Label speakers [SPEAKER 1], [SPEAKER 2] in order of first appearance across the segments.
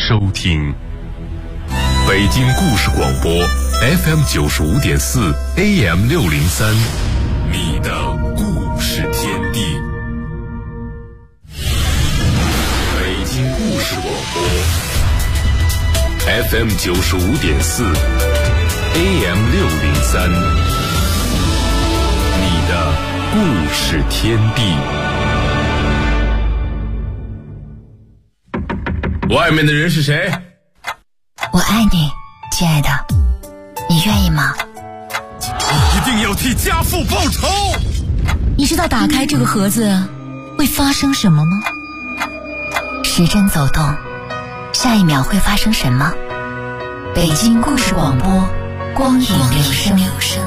[SPEAKER 1] 收听。北京故事广播 FM 95.4 AM 603，你的故事天地。北京故事广播 FM 95.4 AM 603，你的故事天地。外面的人是谁？
[SPEAKER 2] 我爱你，亲爱的，你愿意吗？
[SPEAKER 1] 一定要替家父报仇！
[SPEAKER 2] 你知道打开这个盒子会发生什么吗？时针走动，下一秒会发生什么？北京故事广播，光影留声。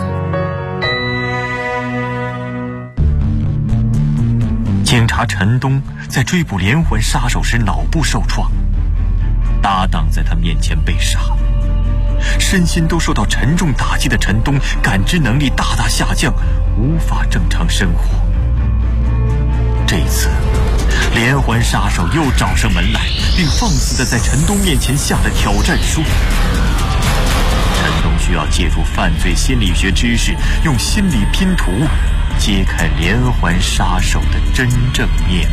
[SPEAKER 3] 警察陈东在追捕连环杀手时脑部受创，搭档在他面前被杀，身心都受到沉重打击的陈东感知能力大大下降，无法正常生活。这次连环杀手又找上门来，并放肆地在陈东面前下了挑战书。陈东需要借助犯罪心理学知识，用心理拼图揭开连环杀手的真正面目。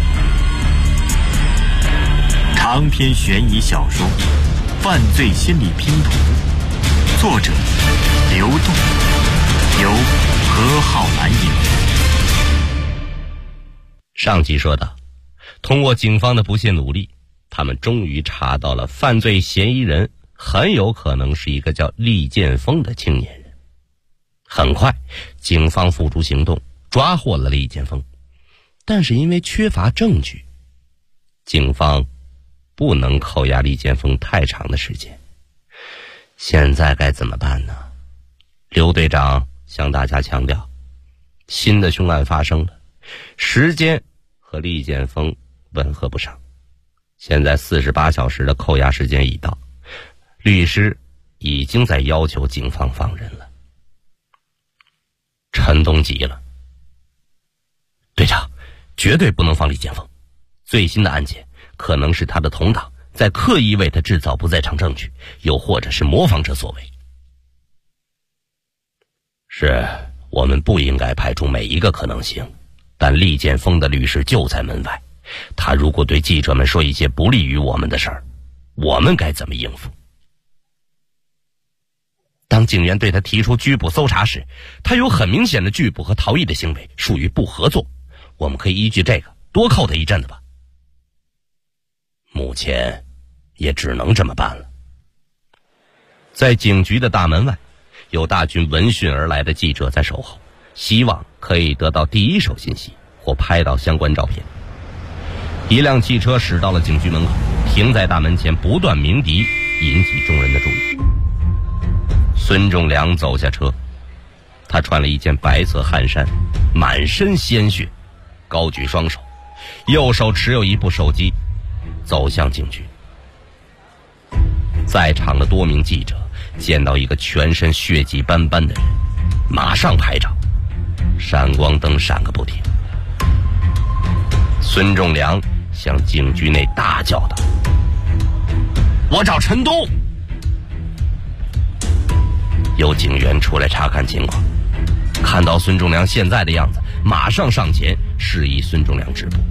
[SPEAKER 3] 长篇悬疑小说《犯罪心理拼图》，作者刘栋，由何浩然演播。
[SPEAKER 4] 上集说到，通过警方的不懈努力，他们终于查到了犯罪嫌疑人，很有可能是一个叫厉建峰的青年人。很快，警方付诸行动，抓获了厉建峰。但是因为缺乏证据，警方不能扣押厉建峰太长的时间。现在该怎么办呢？刘队长向大家强调，新的凶案发生了，时间和厉建峰吻合不上。现在48小时的扣押时间已到，律师已经在要求警方放人了。陈东急了，队长，绝对不能放厉建峰，最新的案件可能是他的同党在刻意为他制造不在场证据，又或者是模仿者所为。是，我们不应该排除每一个可能性，但厉建峰的律师就在门外，他如果对记者们说一些不利于我们的事儿，我们该怎么应付？当警员对他提出拘捕搜查时，他有很明显的拒捕和逃逸的行为，属于不合作。我们可以依据这个多扣他一阵子吧。目前也只能这么办了。在警局的大门外，有大群闻讯而来的记者在守候，希望可以得到第一手信息或拍到相关照片。一辆汽车驶到了警局门口，停在大门前，不断鸣笛，引起众人的注意。孙仲良走下车，他穿了一件白色汗衫，满身鲜血，高举双手，右手持有一部手机，走向警局。在场的多名记者见到一个全身血迹斑斑的人，马上拍照，闪光灯闪个不停。孙仲良向警局内大叫道：“我找陈东！”有警员出来查看情况，看到孙仲良现在的样子，马上上前示意孙仲良止步。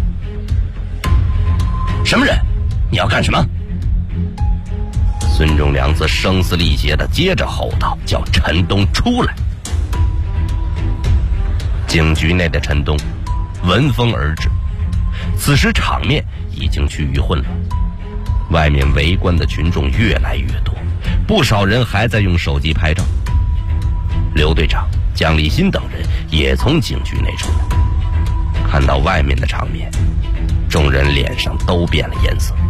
[SPEAKER 4] 什么人？你要干什么？孙仲良则声嘶力竭地接着吼道：“叫陈东出来！”警局内的陈东闻风而至，此时场面已经趋于混乱，外面围观的群众越来越多，不少人还在用手机拍照。刘队长、蒋立新等人也从警局内出来，看到外面的场面，众人脸上都变了颜色。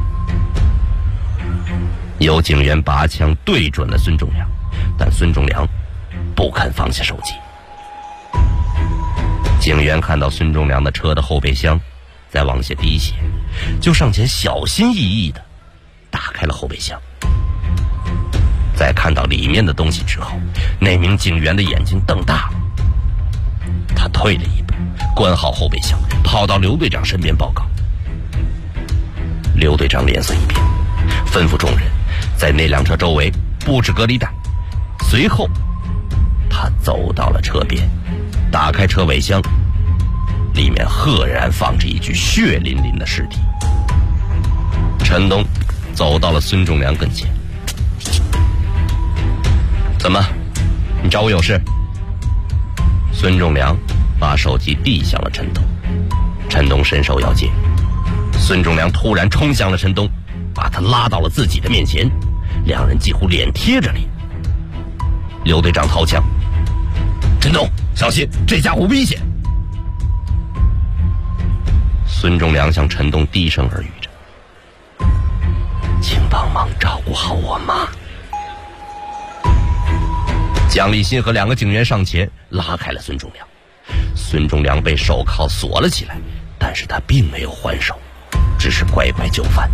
[SPEAKER 4] 有警员拔枪对准了孙仲良，但孙仲良不肯放下手机。警员看到孙仲良的车的后备箱在往下滴血，就上前小心翼翼地打开了后备箱。在看到里面的东西之后，那名警员的眼睛瞪大了，他退了一步，关好后备箱，跑到刘队长身边报告。刘队长脸色一变， 吩咐众人在那辆车周围布置隔离带。随后他走到了车边，打开车尾箱，里面赫然放着一具血淋淋的尸体。陈东走到了孙仲良跟前。怎么，你找我有事？孙仲良把手机递向了陈东，陈东伸手要接，孙仲良突然冲向了陈东，把他拉到了自己的面前，两人几乎脸贴着脸。刘队长掏枪，陈东小心，这家伙危险。孙仲良向陈东低声耳语着，请帮忙照顾好我妈。蒋立新和两个警员上前拉开了孙仲良，孙仲良被手铐锁了起来，但是他并没有还手，只是乖乖就范。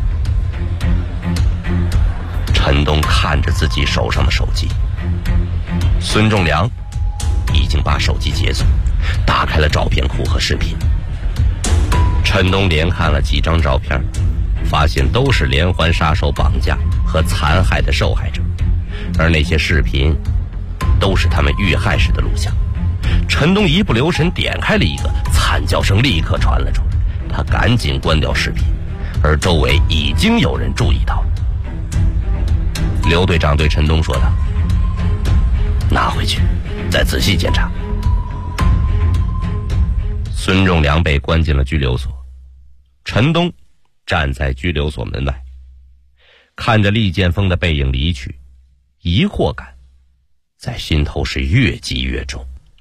[SPEAKER 4] 陈东看着自己手上的手机，孙仲良已经把手机解锁，打开了照片库和视频。陈东连看了几张照片，发现都是连环杀手绑架和残害的受害者，而那些视频都是他们遇害时的录像。陈东一不留神点开了一个，惨叫声立刻传了出来，他赶紧关掉视频，而周围已经有人注意到了。刘队长对陈东说道：拿回去再仔细检查。孙仲良被关进了拘留所，陈东站在拘留所门外，看着厉剑锋的背影离去，疑惑感在心头是越积越重。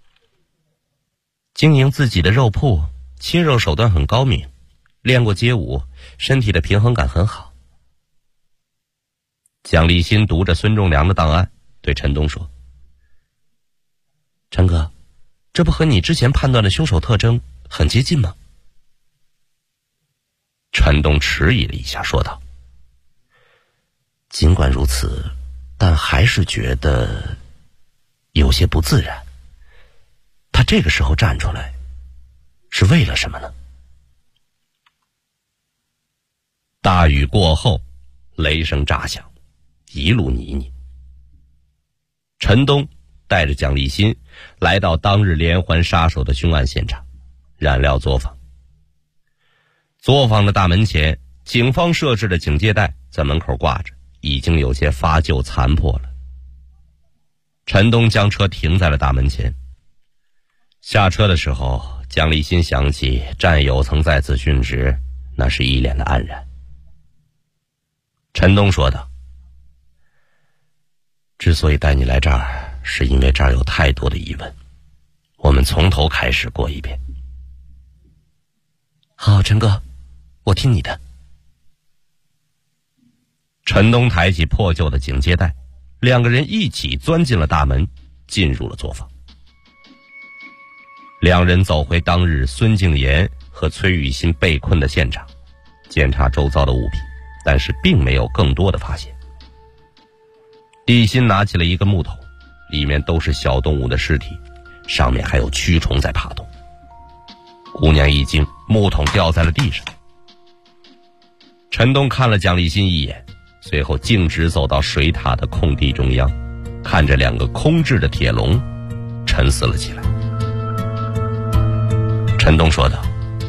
[SPEAKER 4] 经营自己的肉铺，切肉手段很高明，练过街舞，身体的平衡感很好。蒋立新读着孙仲良的档案，对陈东说：陈哥，这不和你之前判断的凶手特征很接近吗？陈东迟疑了一下，说道：尽管如此，但还是觉得有些不自然。他这个时候站出来是为了什么呢？大雨过后，雷声炸响，一路泥泞。陈东带着蒋立新来到当日连环杀手的凶案现场，燃料作坊。作坊的大门前，警方设置的警戒带在门口挂着，已经有些发旧残破了。陈东将车停在了大门前。下车的时候，蒋立新想起战友曾在此殉职，那是一脸的黯然。陈东说道：之所以带你来这儿，是因为这儿有太多的疑问，我们从头开始过一遍。好，陈哥，我听你的。陈东抬起破旧的警戒带，两个人一起钻进了大门，进入了作坊。两人走回当日孙敬言和崔雨欣被困的现场，检查周遭的物品，但是并没有更多的发现。立新拿起了一个木桶，里面都是小动物的尸体，上面还有蛆虫在爬动。姑娘一惊，木桶掉在了地上。陈东看了蒋立新一眼，随后径直走到水塔的空地中央，看着两个空置的铁笼，沉思了起来。陈东说道：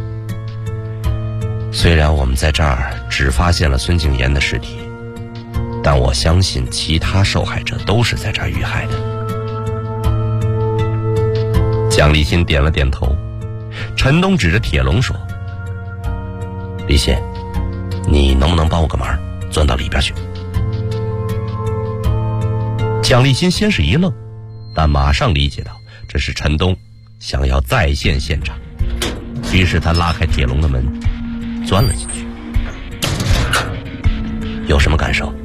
[SPEAKER 4] 虽然我们在这儿只发现了孙敬言的尸体，但我相信其他受害者都是在这儿遇害的。蒋立新点了点头。陈东指着铁笼说：立新，你能不能帮我个忙，钻到里边去？蒋立新先是一愣，但马上理解到这是陈东想要再现现场，于是他拉开铁笼的门，钻了进去。有什么感受？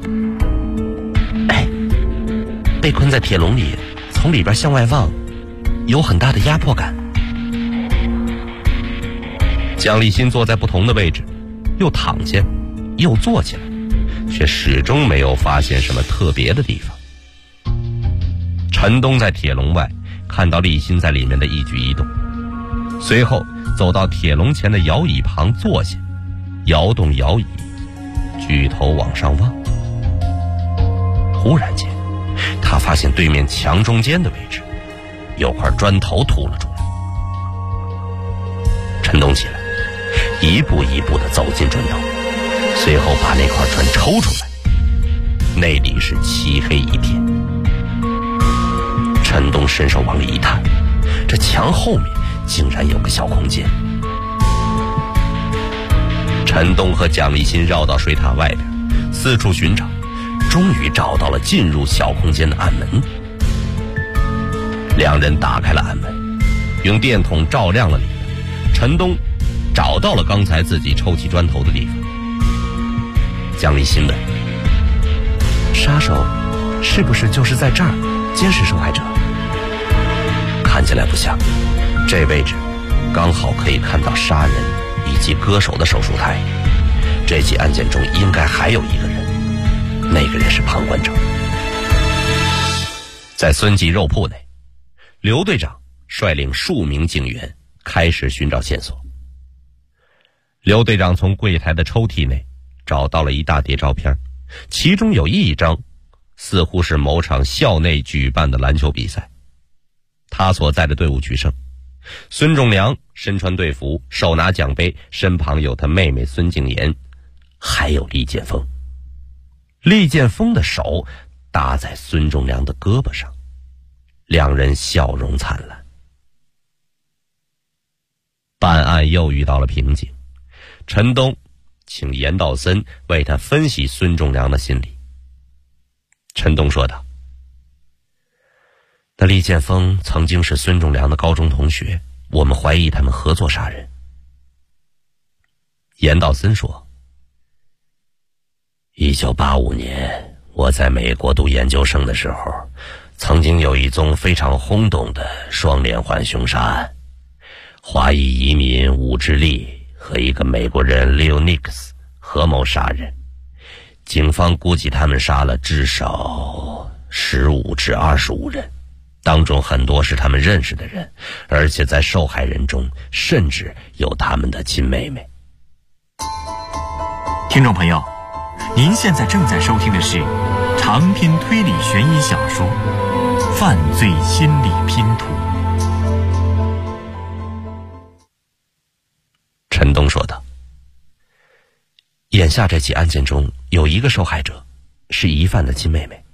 [SPEAKER 4] 被困在铁笼里，从里边向外望，有很大的压迫感。蒋立新坐在不同的位置，又躺下，又坐起来，却始终没有发现什么特别的地方。陈东在铁笼外看到立新在里面的一举一动，随后走到铁笼前的摇椅旁坐下，摇动摇椅， 举头往上望，忽然间他发现对面墙中间的位置有块砖头凸了出来。陈东起来，一步一步地走进砖头，随后把那块砖抽出来，那里是漆黑一片。陈东伸手往里一探，这墙后面竟然有个小空间。陈东和蒋立新绕到水塔外边，四处寻找，终于找到了进入小空间的暗门。两人打开了暗门，用电筒照亮了里边。陈东找到了刚才自己抽起砖头的地方。蒋立新问：杀手是不是就是在这儿监视受害者？看起来不像，这位置刚好可以看到杀人以及割手的手术台。这起案件中应该还有一个人，那个人是旁观者。在孙记肉铺内，刘队长率领数名警员开始寻找线索。刘队长从柜台的抽屉内找到了一大叠照片，其中有一张似乎是某场校内举办的篮球比赛。他所在的队伍取胜，孙仲良身穿队服，手拿奖杯，身旁有他妹妹孙静妍，还有厉剑锋。厉剑锋的手搭在孙仲良的胳膊上，两人笑容灿烂。办案又遇到了瓶颈，陈东请严道森为他分析孙仲良的心理。陈东说道：那厉剑锋曾经是孙仲良的高中同学，我们怀疑他们合作杀人。严道森说：1985年我在美国读研究生的时候，曾经有一宗非常轰动的双连环凶杀案，华裔移民武志立和一个美国人 Leo Nix 合谋杀人，警方估计他们杀了至少15至25人，当中很多是他们认识的人，而且在受害人中甚至有他们的亲妹妹。
[SPEAKER 3] 听众朋友，您现在正在收听的是长篇推理悬疑小说《犯罪心理拼图》。
[SPEAKER 4] 陈东说道：眼下这起案件中有一个受害者是疑犯的亲妹妹。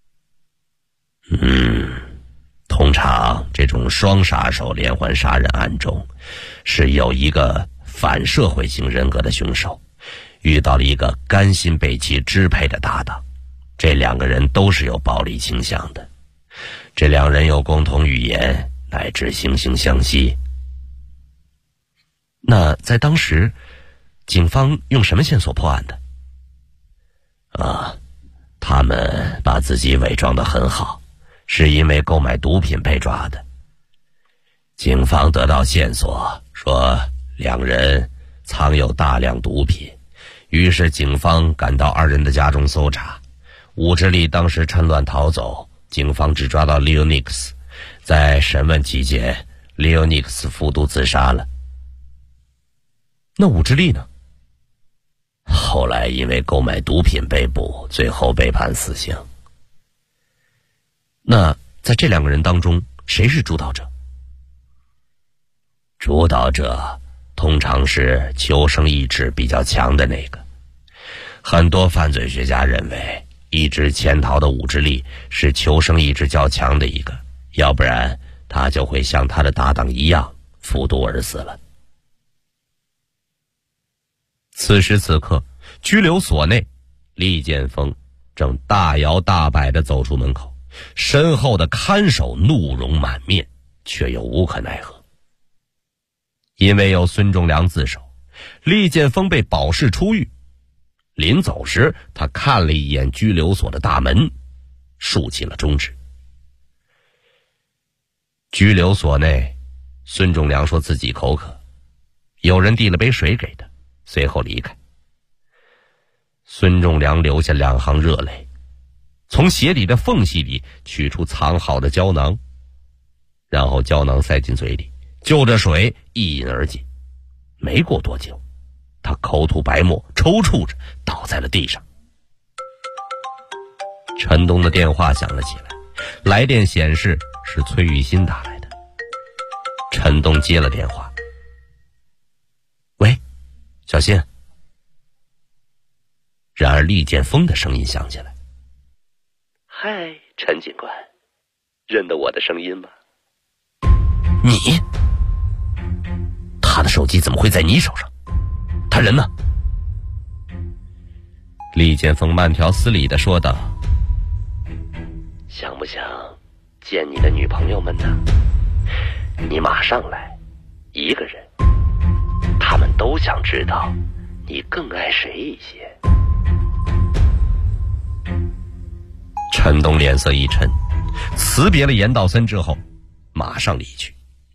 [SPEAKER 4] 通常这种双杀手连环杀人案中是有一个反社会型人格的凶手遇到了一个甘心被其支配的搭档，这两个人都是有暴力倾向的，这两人有共同语言乃至惺惺相惜。那在当时警方用什么线索破案的？他们把自己伪装得很好，是因为购买毒品被抓的。警方得到线索说两人藏有大量毒品，于是警方赶到二人的家中搜查。武志立当时趁乱逃走，警方只抓到 Leo Nix， 在审问期间 Leo Nix 服毒自杀了。那武志立呢？后来因为购买毒品被捕，最后被判死刑。那在这两个人当中，谁是主导者？主导者通常是求生意志比较强的那个。很多犯罪学家认为，一直潜逃的武志立是求生意志较强的一个，要不然他就会像他的搭档一样服毒而死了。此时此刻，拘留所内，厉剑锋正大摇大摆地走出门口，身后的看守怒容满面，却又无可奈何。因为有孙仲良自首，厉剑锋被保释出狱。临走时，他看了一眼拘留所的大门，竖起了中指。拘留所内，孙仲良说自己口渴，有人递了杯水给他，随后离开。孙仲良流下2行热泪，从鞋底的缝隙里取出藏好的胶囊，然后胶囊塞进嘴里，就着水一饮而尽。没过多久， 他口吐白沫，抽搐着倒在了地上。陈东的电话响了起来，来电显示是崔雨欣打来的。陈东接了电话：“喂，小欣。”然而厉剑锋的声音响起来：“嗨，陈警官，认得我的声音吗？”“你？他的手机怎么会在你手上？他人呢？”厉剑锋慢条斯理地说道：“想不想见你的女朋友们呢？你马上来，一个人。他们都想知道你更爱谁一些。”陈东脸色一沉，辞别了严道森之后，马上离去。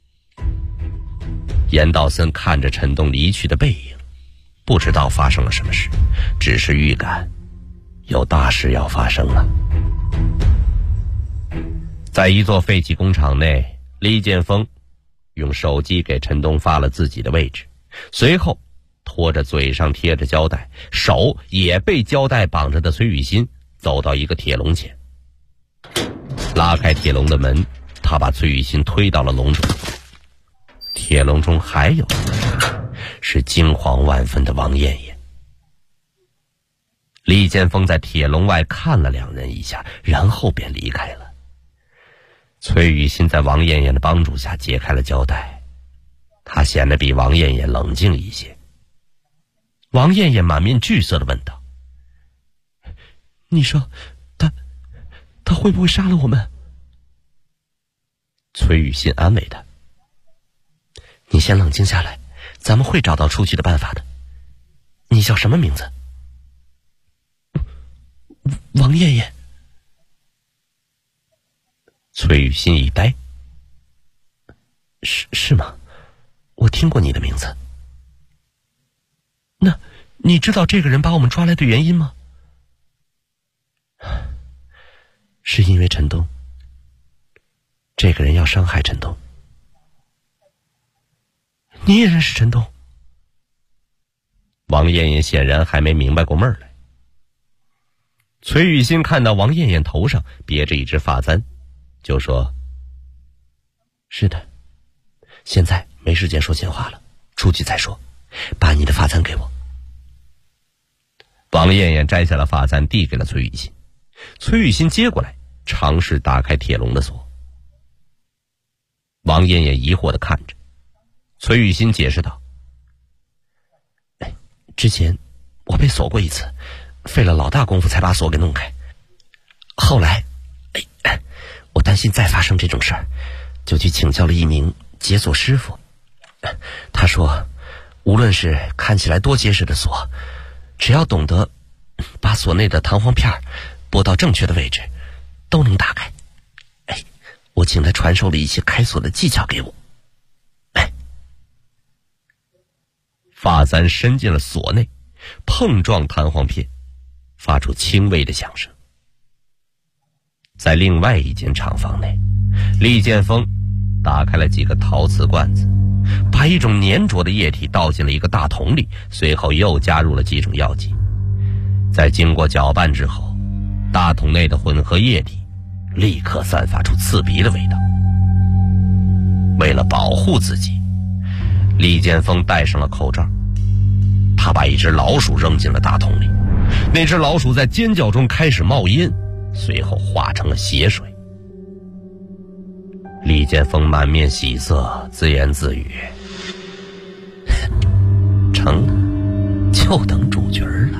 [SPEAKER 4] 严道森看着陈东离去的背影，不知道发生了什么事，只是预感有大事要发生了。在一座废弃工厂内，厉剑锋用手机给陈东发了自己的位置，随后拖着嘴上贴着胶带，手也被胶带绑着的崔雨欣走到一个铁笼前，拉开铁笼的门，他把崔雨欣推到了笼中。铁笼中还有一个人，是惊惶万分的王艳艳。厉剑锋在铁笼外看了两人一下，然后便离开了。崔雨欣在王艳艳的帮助下解开了胶带，她显得比王艳艳冷静一些。王艳艳满面惧色地问道：“你说他会不会杀了我们？”崔雨欣安慰他：“你先冷静下来，咱们会找到出去的办法的。你叫什么名字？”“王艳艳。”崔雨欣一呆：“是吗？我听过你的名字。那你知道这个人把我们抓来的原因吗？”“是因为陈东，这个人要伤害陈东。”“你也认识陈东？”王艳艳显然还没明白过闷儿来。崔雨欣看到王艳艳头上别着一只发簪，就说：“是的，现在没时间说闲话了，出去再说，把你的发簪给我。”王艳艳摘下了发簪递给了崔雨欣，崔雨欣接过来尝试打开铁笼的锁。王艳艳疑惑地看着崔雨欣，解释道：“之前我被锁过一次，费了老大功夫才把锁给弄开。后来我担心再发生这种事儿，就去请教了一名解锁师傅。他说无论是看起来多结实的锁，只要懂得把锁内的弹簧片拨到正确的位置，都能打开。我请他传授了一些开锁的技巧给我。”发簪伸进了锁内，碰撞弹簧片，发出轻微的响声。在另外一间厂房内，厉剑锋打开了几个陶瓷罐子，把一种粘着的液体倒进了一个大桶里，随后又加入了几种药剂。在经过搅拌之后，大桶内的混合液体立刻散发出刺鼻的味道。为了保护自己，厉剑锋戴上了口罩，他把一只老鼠扔进了大桶里，那只老鼠在尖叫中开始冒烟，随后化成了血水。厉剑锋满面喜色，自言自语：“成了，就等主角了。”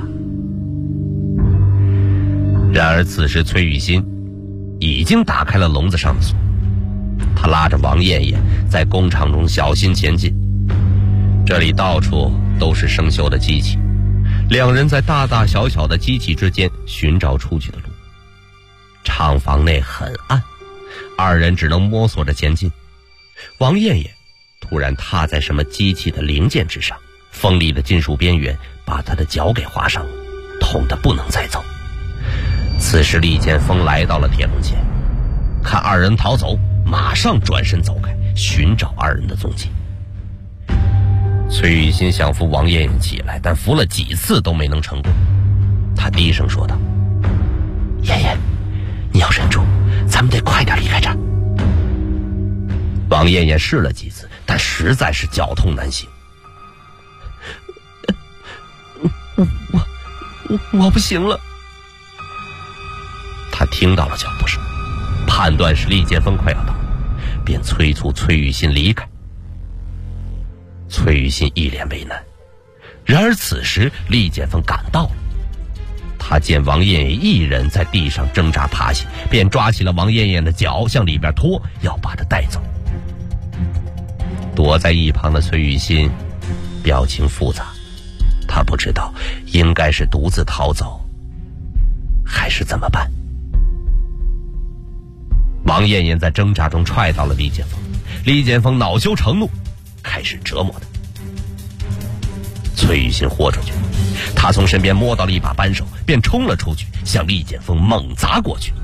[SPEAKER 4] 然而此时崔雨欣已经打开了笼子上的锁，他拉着王艳艳在工厂中小心前进。这里到处都是生锈的机器，两人在大大小小的机器之间寻找出去的路。厂房内很暗，二人只能摸索着前进。王艳艳突然踏在什么机器的零件之上，锋利的金属边缘把她的脚给划伤了，痛得不能再走。此时厉剑锋来到了铁笼前，看二人逃走，马上转身走开，寻找二人的踪迹。 崔玉新想扶王艳艳起来，但扶了几次都没能成功。他低声说道：“艳艳，你要忍住，咱们得快点离开这儿。”王艳艳试了几次，但实在是脚痛难行。我不行了。他听到了脚步声，判断是厉剑锋快要到，便催促崔玉新离开。崔玉新一脸为难，然而此时厉剑锋赶到了。他见王艳艳一人在地上挣扎爬行，便抓起了王艳艳的脚向里边拖，要把她带走。躲在一旁的崔玉新表情复杂，他不知道应该是独自逃走还是怎么办。王艳艳在挣扎中踹到了厉剑锋，厉剑锋恼羞成怒，开始折磨他。崔玉新豁出去，他从身边摸到了一把扳手，便冲了出去，向厉剑锋猛砸过去。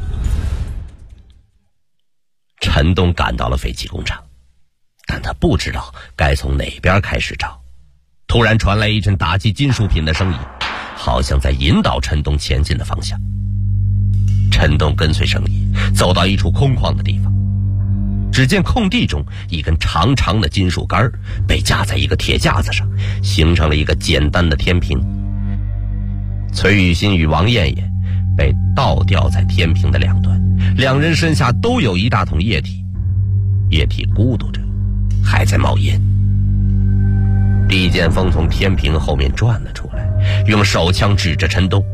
[SPEAKER 4] 陈东赶到了废弃工厂，但他不知道该从哪边开始找。突然传来一阵打击金属品的声音，好像在引导陈东前进的方向。陈东跟随声音走到一处空旷的地方，只见空地中一根长长的金属杆被架在一个铁架子上，形成了一个简单的天平。崔玉新与王艳艳被倒吊在天平的两端，两人身下都有一大桶液体，液体咕嘟着，还在冒烟。厉剑锋从天平后面转了出来，用手枪指着陈东：“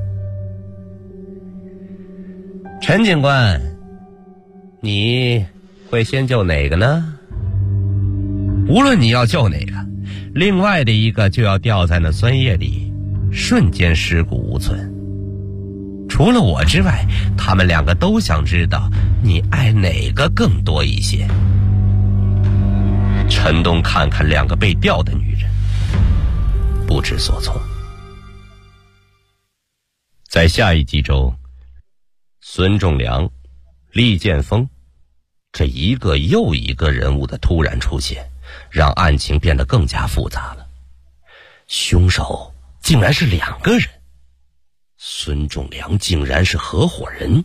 [SPEAKER 4] 陈警官，你会先救哪个呢？无论你要救哪个，另外的一个就要掉在那酸液里，瞬间尸骨无存。除了我之外，他们两个都想知道你爱哪个更多一些。”陈东看看两个被吊的女人，不知所措。在下一集中，孙仲良、厉剑锋这一个又一个人物的突然出现，让案情变得更加复杂了。凶手竟然是两个人，孙仲良竟然是合伙人。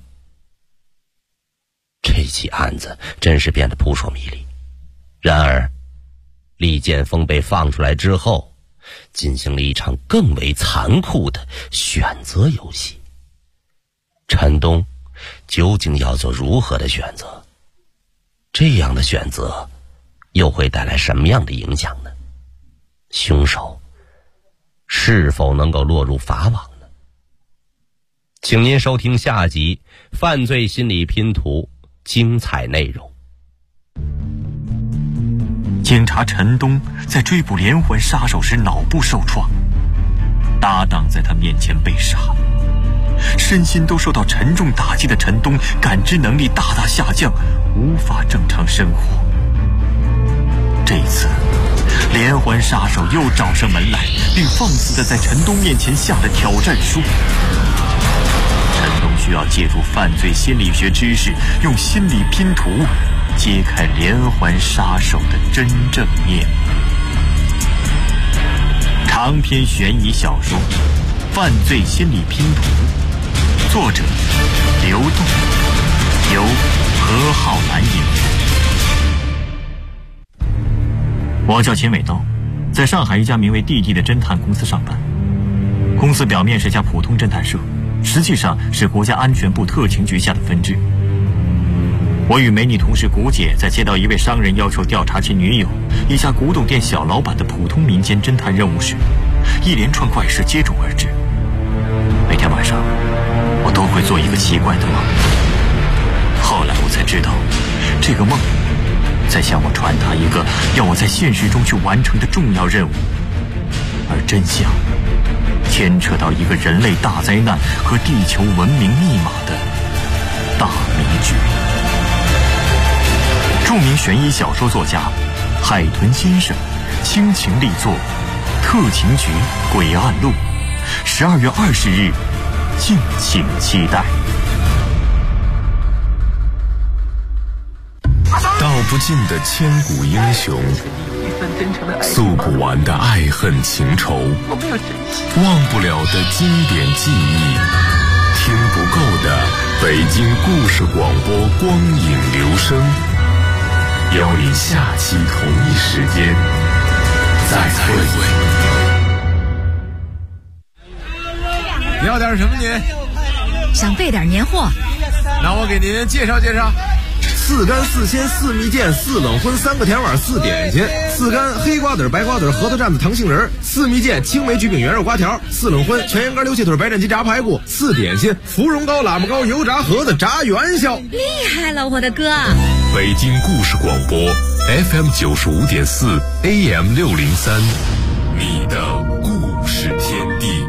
[SPEAKER 4] 这起案子真是变得扑朔迷离。然而厉剑锋被放出来之后，进行了一场更为残酷的选择游戏。陈东究竟要做如何的选择？这样的选择又会带来什么样的影响呢？凶手是否能够落入法网呢？请您收听下集《犯罪心理拼图》精彩内容。
[SPEAKER 3] 警察陈东在追捕连环杀手时脑部受创，搭档在他面前被杀，身心都受到沉重打击的陈东感知能力大大下降，无法正常生活。这一次连环杀手又找上门来，并放肆地在陈东面前下了挑战书。陈东需要借助犯罪心理学知识，用心理拼图揭开连环杀手的真正面目。长篇悬疑小说《犯罪心理拼图》，作者刘栋，由何浩南演播。我叫秦伟刀，在上海一家名为弟弟的侦探公司上班。公司表面是家普通侦探社，实际上是国家安全部特勤局下的分支。我与美女同事谷姐在接到一位商人要求调查其女友一家古董店小老板的普通民间侦探任务时，一连串怪事接踵而至。每天晚上我都会做一个奇怪的梦，后来我才知道，这个梦在向我传达一个要我在现实中去完成的重要任务，而真相牵扯到一个人类大灾难和地球文明密码的大迷局。著名悬疑小说作家海豚先生倾情力作《特勤局诡案录》，12月20日，敬请期待。
[SPEAKER 1] 道不尽的千古英雄， 诉不完的爱恨情仇，忘不了的经典记忆，听不够的北京故事广播光影留声，邀你下期同一时间再会。
[SPEAKER 5] 你要点什么您？
[SPEAKER 6] 想备点年货。
[SPEAKER 5] 那我给您介绍介绍：4干4鲜4蜜饯4冷荤3个甜碗4点心，4干黑瓜子白瓜子核桃蘸子糖杏仁，4蜜饯青梅焗饼圆肉瓜条，4冷荤全羊肝溜气腿白斩鸡炸排骨，4点心芙蓉糕喇叭糕油炸盒子炸元宵。
[SPEAKER 6] 厉害了，我的哥！
[SPEAKER 1] 北京故事广播 FM 95.4 AM 603，你的故事天地。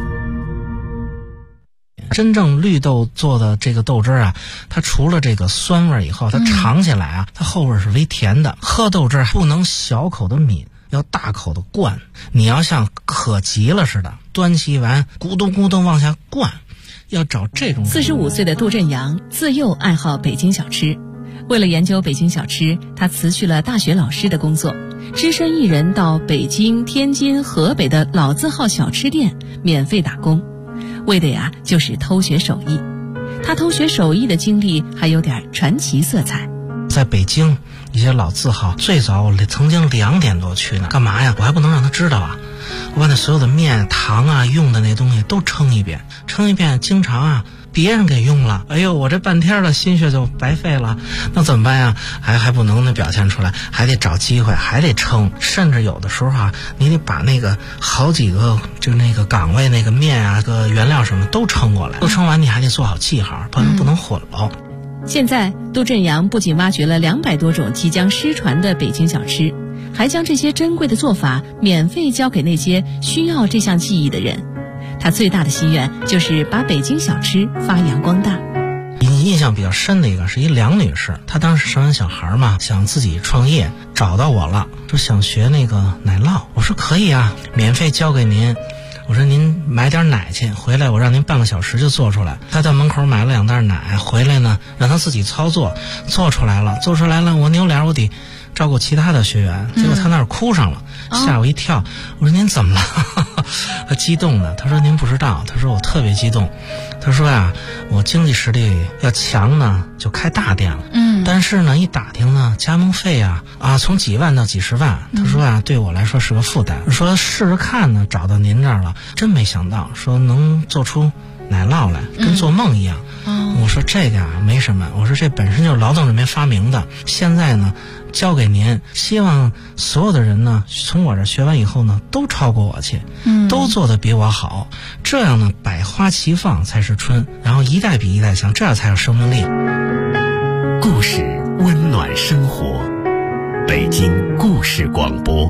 [SPEAKER 7] 真正绿豆做的这个豆汁啊，它除了这个酸味以后，它尝起来啊，它后味是微甜的。喝豆汁不能小口的抿，要大口的灌。你要像渴急了似的，端起碗咕咚咕咚往下灌，要找这种。
[SPEAKER 8] 45岁的杜振阳自幼爱好北京小吃，为了研究北京小吃，他辞去了大学老师的工作，只身一人到北京、天津、河北的老字号小吃店免费打工。为的呀，就是偷学手艺。他偷学手艺的经历还有点传奇色彩。
[SPEAKER 7] 在北京一些老字号，最早我曾经2点多去呢，干嘛呀？我还不能让他知道啊！我把那所有的面、糖啊、用的那东西都称一遍，经常啊别人给用了，哎呦，我这半天的心血就白费了。那怎么办呀？还不能表现出来，还得找机会，还得称。甚至有的时候啊，你得把那个好几个就那个岗位那个面啊、个原料什么都称过来，都称完你还得做好记号，不能混了。
[SPEAKER 8] 现在杜振阳不仅挖掘了200多种即将失传的北京小吃，还将这些珍贵的做法免费教给那些需要这项技艺的人。他最大的心愿就是把北京小吃发扬光大。
[SPEAKER 7] 印象比较深的一个是一梁女士，她当时生完小孩嘛，想自己创业，找到我了，说想学那个奶酪。我说可以啊，免费教给您。我说您买点奶去，回来我让您半个小时就做出来。他在门口买了2袋奶，回来呢让他自己操作，做出来了，我扭脸我得照顾其他的学员，结果他那儿哭上了，吓我一跳。我说您怎么了？他激动的，他说您不知道，他说我特别激动。他说呀，我经济实力要强呢，就开大店了。但是呢，一打听呢，加盟费啊从几万到几十万。他说啊，对我来说是个负担。说试试看呢，找到您这儿了，真没想到，说能做出奶酪来，跟做梦一样。我说这个啊没什么，我说这本身就是劳动人民发明的，现在呢交给您，希望所有的人呢从我这学完以后呢都超过我去，都做得比我好，这样呢百花齐放才是春，然后一代比一代强，这样才有生命力。
[SPEAKER 3] 故事温暖生活，北京故事广播。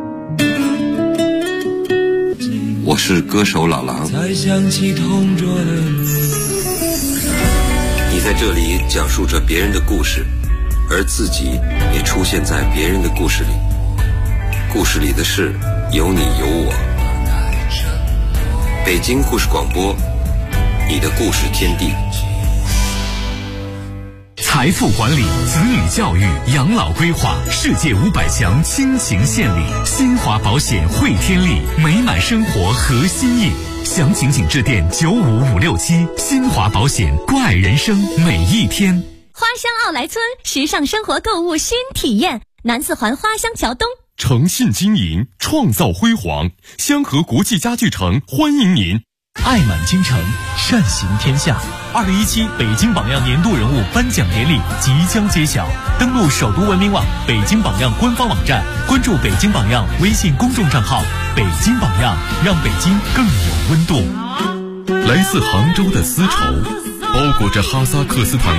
[SPEAKER 9] 我是歌手老狼，你在这里讲述着别人的故事，而自己也出现在别人的故事里，故事里的事有你有我。北京故事广播，你的故事天地。
[SPEAKER 3] 财富管理、子女教育、养老规划，世界500强倾情献礼，新华保险汇天利，美满生活核心意。详情请致电95567，新华保险，关爱人生每一天。
[SPEAKER 10] 花乡奥莱村时尚生活购物新体验，南4环花乡桥东。
[SPEAKER 1] 诚信经营，创造辉煌，香河国际家具城欢迎您。
[SPEAKER 3] 爱满京城，善行天下。2017北京榜样年度人物颁奖典礼即将揭晓，登录首都文明网、北京榜样官方网站，关注北京榜样微信公众账号，北京榜样，让北京更有温度。
[SPEAKER 1] 来自杭州的丝绸，包裹着哈萨克斯坦